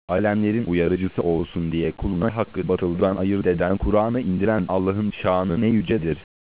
alemlerin uyarıcısı olsun diye kuluna hakkı batıldan ayırt eden Kur'an'ı indiren Allah'ın şanı ne yücedir.